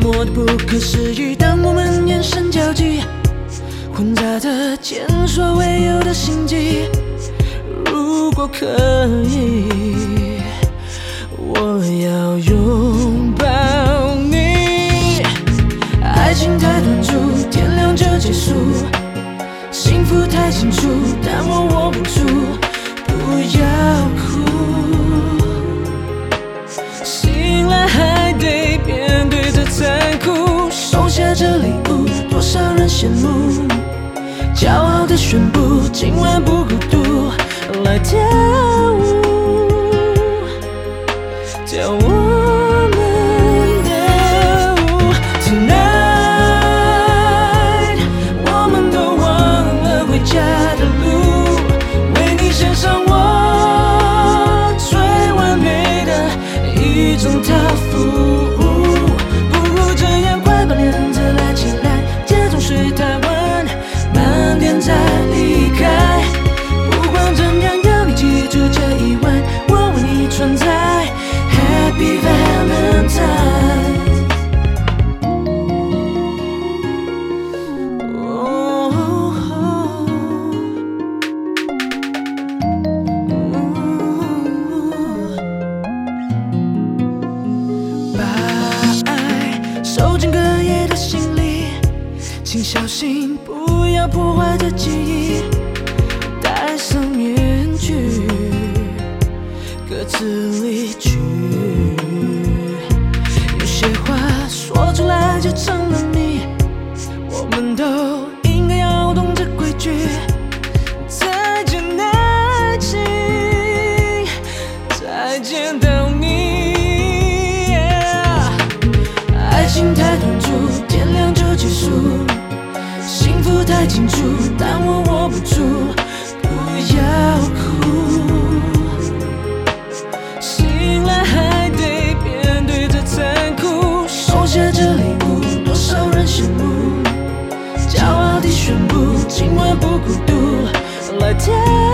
默的不可思议。当我们眼神交集，混杂着前所未有的心悸。如果可以，我要拥抱你。爱情太短促，天亮就结束。幸福太清楚，但我握不住。不要哭，醒来还得面对这残酷。收下这礼物，多少人羡慕。骄傲地宣布，今晚不孤独。来跳舞，跳我们的舞。Tonight， 我们都忘了回家的路，为你献上我最完美的一种答复。不如这样，快把帘子拉起来，假装睡太晚，慢点再离开。不管怎样，要你记住这一晚，我为你存在。Happy Valentine。把爱收进隔夜的行李，请小心不要破坏这记忆。戴上面具，各自离去。有些话说出来就成了谜，我们都应该要懂这规矩。再见爱情，再见到你。爱情太短促，天亮就结束。幸福太清楚，但我握不住。不要哭，醒来还得面对这残酷。收下这礼物，多少人羡慕。骄傲地宣布，今晚不孤独。来跳